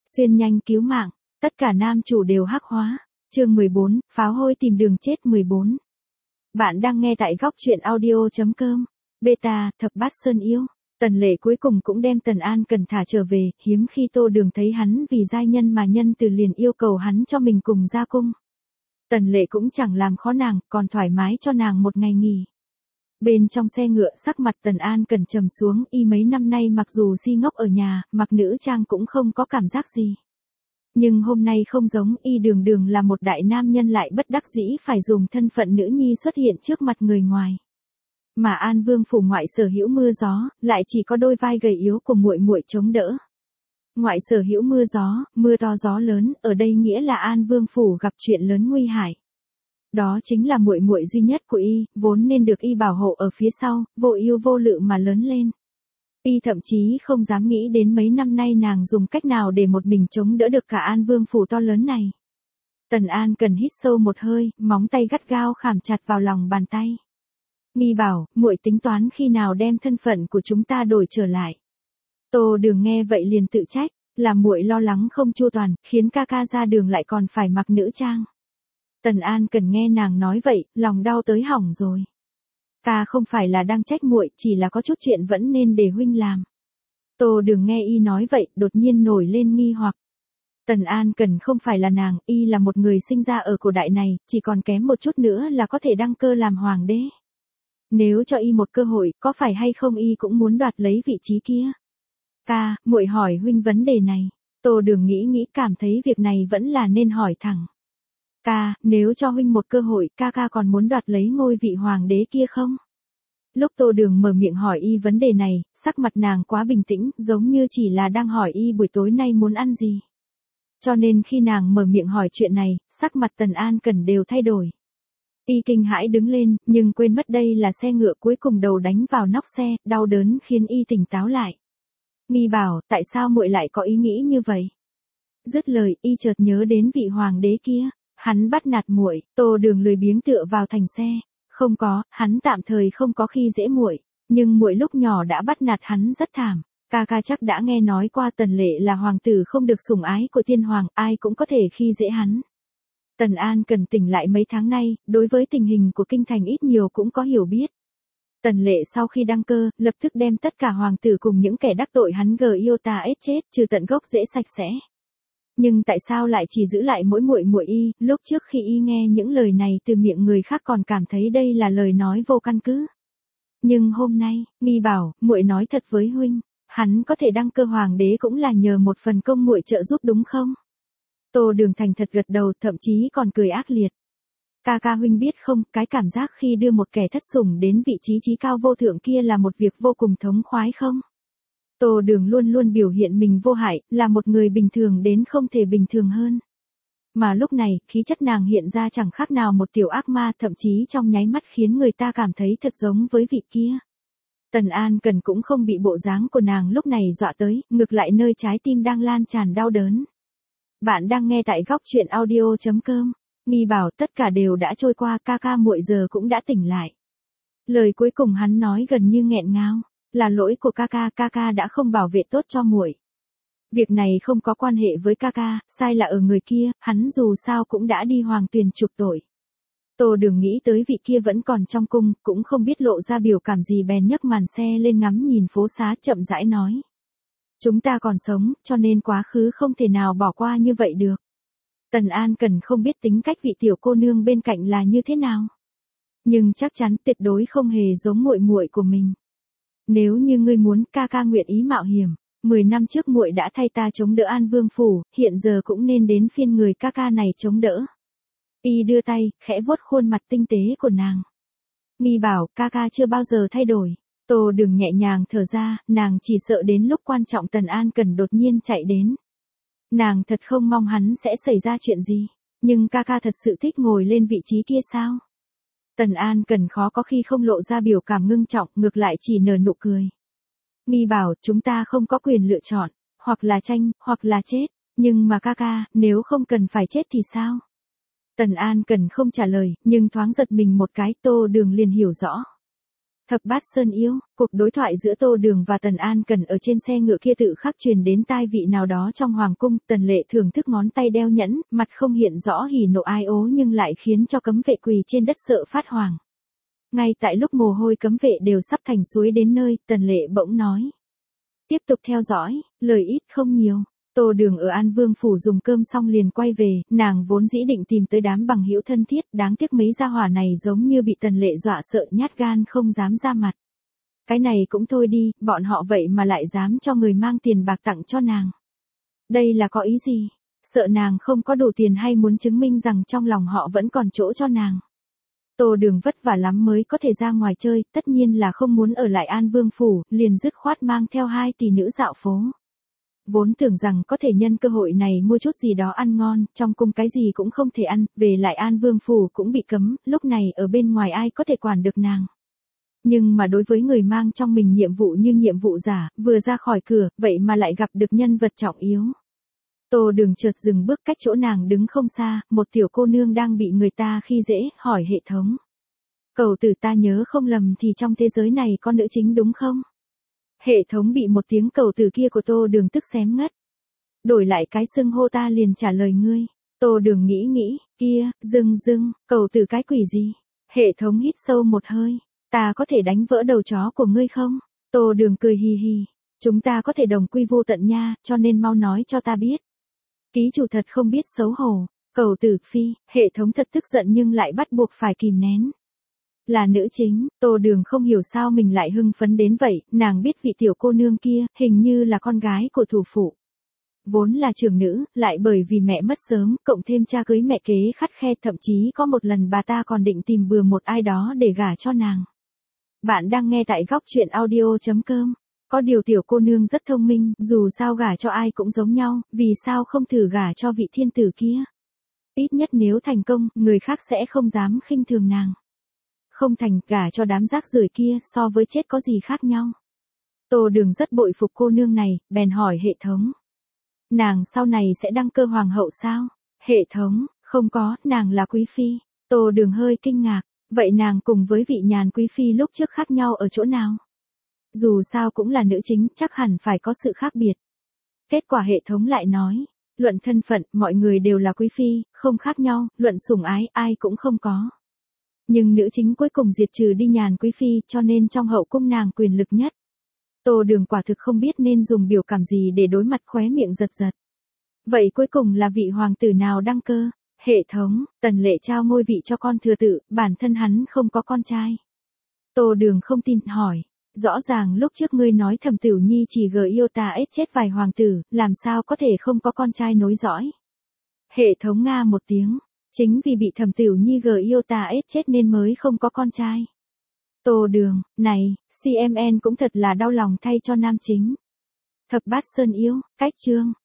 Xuyên nhanh cứu mạng, tất cả nam chủ đều hắc hóa. Chương 14, pháo hôi tìm đường chết 14. Bạn đang nghe tại góc truyện audio.com. Beta, thập bát sơn yêu. Tần Lệ cuối cùng cũng đem Tần An Cần thả trở về, hiếm khi Tô Đường thấy hắn vì giai nhân mà nhân từ liền yêu cầu hắn cho mình cùng ra cung. Tần Lệ cũng chẳng làm khó nàng, còn thoải mái cho nàng một ngày nghỉ. Bên trong xe ngựa sắc mặt Tần An Cần trầm xuống, y mấy năm nay mặc dù si ngốc ở nhà, mặc nữ trang cũng không có cảm giác gì. Nhưng hôm nay không giống, y đường đường là một đại nam nhân lại bất đắc dĩ phải dùng thân phận nữ nhi xuất hiện trước mặt người ngoài. Mà An Vương phủ ngoại sở hữu mưa gió, lại chỉ có đôi vai gầy yếu của muội muội chống đỡ. Ngoại sở hữu mưa gió, mưa to gió lớn, ở đây nghĩa là An Vương phủ gặp chuyện lớn nguy hại. Đó chính là muội muội duy nhất của y, vốn nên được y bảo hộ ở phía sau, vô ưu vô lự mà lớn lên. Y thậm chí không dám nghĩ đến mấy năm nay nàng dùng cách nào để một mình chống đỡ được cả An Vương phủ to lớn này. Tần An Cần hít sâu một hơi, móng tay gắt gao khảm chặt vào lòng bàn tay. Nghi bảo, muội tính toán khi nào đem thân phận của chúng ta đổi trở lại. Tô Đường nghe vậy liền tự trách, là muội lo lắng không chu toàn, khiến ca ca ra đường lại còn phải mặc nữ trang. Tần An Cần nghe nàng nói vậy, lòng đau tới hỏng rồi. Ca không phải là đang trách muội, chỉ là có chút chuyện vẫn nên để huynh làm. Tô Đường nghe y nói vậy, đột nhiên nổi lên nghi hoặc. Tần An Cần không phải là nàng, y là một người sinh ra ở cổ đại này, chỉ còn kém một chút nữa là có thể đăng cơ làm hoàng đế. Nếu cho y một cơ hội, có phải hay không y cũng muốn đoạt lấy vị trí kia? Ca, muội hỏi huynh vấn đề này. Tô Đường nghĩ cảm thấy việc này vẫn là nên hỏi thẳng. Ca, nếu cho huynh một cơ hội, ca còn muốn đoạt lấy ngôi vị hoàng đế kia không? Lúc Tô Đường mở miệng hỏi y vấn đề này, sắc mặt nàng quá bình tĩnh, giống như chỉ là đang hỏi y buổi tối nay muốn ăn gì. Cho nên khi nàng mở miệng hỏi chuyện này, sắc mặt Tần An Cần đều thay đổi. Y kinh hãi đứng lên, nhưng quên mất đây là xe ngựa, cuối cùng đầu đánh vào nóc xe, đau đớn khiến y tỉnh táo lại. Nghi bảo, tại sao muội lại có ý nghĩ như vậy? Dứt lời, y chợt nhớ đến vị hoàng đế kia. Hắn bắt nạt muội. Tô Đường lười biếng tựa vào thành xe. Không có, hắn tạm thời không có khi dễ muội, nhưng muội lúc nhỏ đã bắt nạt hắn rất thảm. Ca chắc đã nghe nói qua Tần Lệ là hoàng tử không được sủng ái của tiên hoàng, ai cũng có thể khi dễ hắn. Tần An Cần tỉnh lại mấy tháng nay, đối với tình hình của kinh thành ít nhiều cũng có hiểu biết. Tần Lệ sau khi đăng cơ, lập tức đem tất cả hoàng tử cùng những kẻ đắc tội hắn ết chết, trừ tận gốc rễ sạch sẽ. Nhưng tại sao lại chỉ giữ lại mỗi muội muội y? Lúc trước khi y nghe những lời này từ miệng người khác còn cảm thấy đây là lời nói vô căn cứ. Nhưng hôm nay, Nghi bảo, muội nói thật với huynh, hắn có thể đăng cơ hoàng đế cũng là nhờ một phần công muội trợ giúp đúng không? Tô Đường thành thật gật đầu, thậm chí còn cười ác liệt. Ca huynh biết không, cái cảm giác khi đưa một kẻ thất sủng đến vị trí chí cao vô thượng kia là một việc vô cùng thống khoái không? Tô Đường luôn luôn biểu hiện mình vô hại, là một người bình thường đến không thể bình thường hơn. Mà lúc này, khí chất nàng hiện ra chẳng khác nào một tiểu ác ma, thậm chí trong nháy mắt khiến người ta cảm thấy thật giống với vị kia. Tần An Cần cũng không bị bộ dáng của nàng lúc này dọa tới, ngược lại nơi trái tim đang lan tràn đau đớn. Bạn đang nghe tại góc truyện audio.com. Nghi bảo, tất cả đều đã trôi qua, ca muội giờ cũng đã tỉnh lại. Lời cuối cùng hắn nói gần như nghẹn ngào. Là lỗi của ca đã không bảo vệ tốt cho muội. Việc này không có quan hệ với ca, sai là ở người kia, hắn dù sao cũng đã đi hoàng tuyền chuộc tội. Tô Đường nghĩ tới vị kia vẫn còn trong cung, cũng không biết lộ ra biểu cảm gì bèn nhấc màn xe lên ngắm nhìn phố xá, chậm rãi nói. Chúng ta còn sống, cho nên quá khứ không thể nào bỏ qua như vậy được. Tần An Cần không biết tính cách vị tiểu cô nương bên cạnh là như thế nào. Nhưng chắc chắn tuyệt đối không hề giống muội muội của mình. Nếu như ngươi muốn, ca nguyện ý mạo hiểm. 10 năm trước muội đã thay ta chống đỡ An Vương phủ, hiện giờ cũng nên đến phiên người ca này chống đỡ. Y đưa tay, khẽ vuốt khuôn mặt tinh tế của nàng. Nghi bảo, ca chưa bao giờ thay đổi. Tô Đường nhẹ nhàng thở ra, nàng chỉ sợ đến lúc quan trọng Tần An Cần đột nhiên chạy đến. Nàng thật không mong hắn sẽ xảy ra chuyện gì, nhưng ca thật sự thích ngồi lên vị trí kia sao? Tần An Cần khó có khi không lộ ra biểu cảm ngưng trọng, ngược lại chỉ nở nụ cười. Nghi bảo, chúng ta không có quyền lựa chọn, hoặc là tranh, hoặc là chết, nhưng mà ca, nếu không cần phải chết thì sao? Tần An Cần không trả lời, nhưng thoáng giật mình một cái, Tô Đường liền hiểu rõ. Thập Bát Sơn Yêu, cuộc đối thoại giữa Tô Đường và Tần An Cần ở trên xe ngựa kia tự khắc truyền đến tai vị nào đó trong hoàng cung. Tần Lệ thưởng thức ngón tay đeo nhẫn, mặt không hiện rõ hỉ nộ ai ố nhưng lại khiến cho cấm vệ quỳ trên đất sợ phát hoảng. Ngay tại lúc mồ hôi cấm vệ đều sắp thành suối đến nơi, Tần Lệ bỗng nói. Tiếp tục theo dõi, lời ít không nhiều. Tô Đường ở An Vương phủ dùng cơm xong liền quay về, nàng vốn dĩ định tìm tới đám bằng hữu thân thiết, đáng tiếc mấy gia hỏa này giống như bị Tần Lệ dọa sợ nhát gan không dám ra mặt. Cái này cũng thôi đi, bọn họ vậy mà lại dám cho người mang tiền bạc tặng cho nàng. Đây là có ý gì? Sợ nàng không có đủ tiền hay muốn chứng minh rằng trong lòng họ vẫn còn chỗ cho nàng. Tô Đường vất vả lắm mới có thể ra ngoài chơi, tất nhiên là không muốn ở lại An Vương phủ, liền dứt khoát mang theo 2 tỷ nữ dạo phố. Vốn tưởng rằng có thể nhân cơ hội này mua chút gì đó ăn ngon, trong cung cái gì cũng không thể ăn, về lại An Vương phủ cũng bị cấm, lúc này ở bên ngoài ai có thể quản được nàng. Nhưng mà đối với người mang trong mình nhiệm vụ như nhiệm vụ giả, vừa ra khỏi cửa, vậy mà lại gặp được nhân vật trọng yếu. Tô Đường chợt dừng bước cách chỗ nàng đứng không xa, một tiểu cô nương đang bị người ta khi dễ, hỏi hệ thống. Cầu tử ta nhớ không lầm thì trong thế giới này có nữ chính đúng không? Hệ thống bị một tiếng cầu tử kia của Tô Đường tức xém ngất. Đổi lại cái xưng hô ta liền trả lời ngươi. Tô Đường nghĩ, kia, dưng, cầu tử cái quỷ gì? Hệ thống hít sâu một hơi. Ta có thể đánh vỡ đầu chó của ngươi không? Tô Đường cười hì hì. Chúng ta có thể đồng quy vô tận nha, cho nên mau nói cho ta biết. Ký chủ thật không biết xấu hổ. Cầu tử phi, hệ thống thật tức giận nhưng lại bắt buộc phải kìm nén. Là nữ chính, Tô Đường không hiểu sao mình lại hưng phấn đến vậy, nàng biết vị tiểu cô nương kia, hình như là con gái của thủ phủ. Vốn là trưởng nữ, lại bởi vì mẹ mất sớm, cộng thêm cha cưới mẹ kế khắt khe, thậm chí có một lần bà ta còn định tìm bừa một ai đó để gả cho nàng. Bạn đang nghe tại góc truyện audio.com. Có điều tiểu cô nương rất thông minh, dù sao gả cho ai cũng giống nhau, vì sao không thử gả cho vị thiên tử kia. Ít nhất nếu thành công, người khác sẽ không dám khinh thường nàng. Không thành, gả cho đám rác rưởi kia, so với chết có gì khác nhau. Tô Đường rất bội phục cô nương này, bèn hỏi hệ thống. Nàng sau này sẽ đăng cơ hoàng hậu sao? Hệ thống, không có, nàng là quý phi. Tô Đường hơi kinh ngạc, vậy nàng cùng với vị nhàn quý phi lúc trước khác nhau ở chỗ nào? Dù sao cũng là nữ chính, chắc hẳn phải có sự khác biệt. Kết quả hệ thống lại nói, luận thân phận, mọi người đều là quý phi, không khác nhau, luận sủng ái, ai cũng không có. Nhưng nữ chính cuối cùng diệt trừ đi nhàn quý phi, cho nên trong hậu cung nàng quyền lực nhất. Tô Đường quả thực không biết nên dùng biểu cảm gì để đối mặt, khóe miệng giật giật. Vậy cuối cùng là vị hoàng tử nào đăng cơ? Hệ thống, Tần Lệ trao ngôi vị cho con thừa tự, bản thân hắn không có con trai. Tô Đường không tin, hỏi. Rõ ràng lúc trước ngươi nói Thẩm Tửu Nhi chỉ yêu ta ết chết vài hoàng tử, làm sao có thể không có con trai nối dõi? Hệ thống nga một tiếng. Chính vì bị Thẩm Tửu Nhi yêu ta ết chết nên mới không có con trai. Tô Đường, này, CMN cũng thật là đau lòng thay cho nam chính. Thập Bát Sơn Yêu, cách chương.